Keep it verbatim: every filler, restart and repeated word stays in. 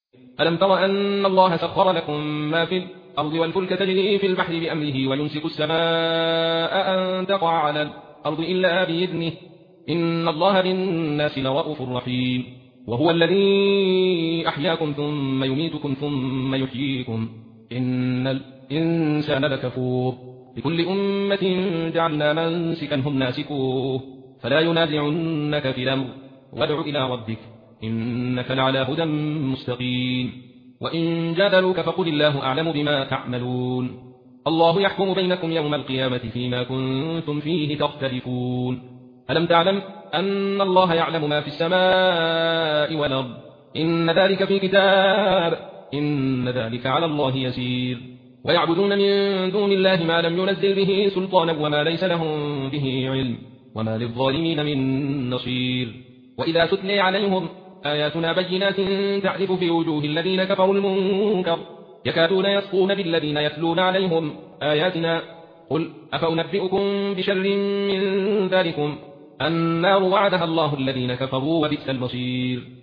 ألم تر أن الله سخر لكم ما في الأرض والفلك تجري في البحر بأمره ويمسك السماء أن تقع على الأرض إلا بإذنه إن الله بالناس لرءوف رحيم وهو الذي أحياكم ثم يميتكم ثم يحييكم إن الإنسان لكفور لكل أمة جعلنا منسكا هم ناسكوه فلا ينازعنك في الأمر وادع إلى ربك إنك لعلى هدى مستقيم وإن جادلوك فقل الله أعلم بما تعملون الله يحكم بينكم يوم القيامة فيما كنتم فيه تختلفون ألم تعلم أن الله يعلم ما في السماء والأرض إن ذلك في كتاب إن ذلك على الله يسير ويعبدون من دون الله ما لم ينزل به سلطانا وما ليس لهم به علم وما للظالمين من نصير وإذا تتلي عليهم آياتنا بينات تعرف في وجوه الذين كفروا المنكر يكادون يسطون بالذين يتلون عليهم آياتنا قل أفأنبئكم بشر من ذلكم النار وعدها الله الذين كفروا وبئس المصير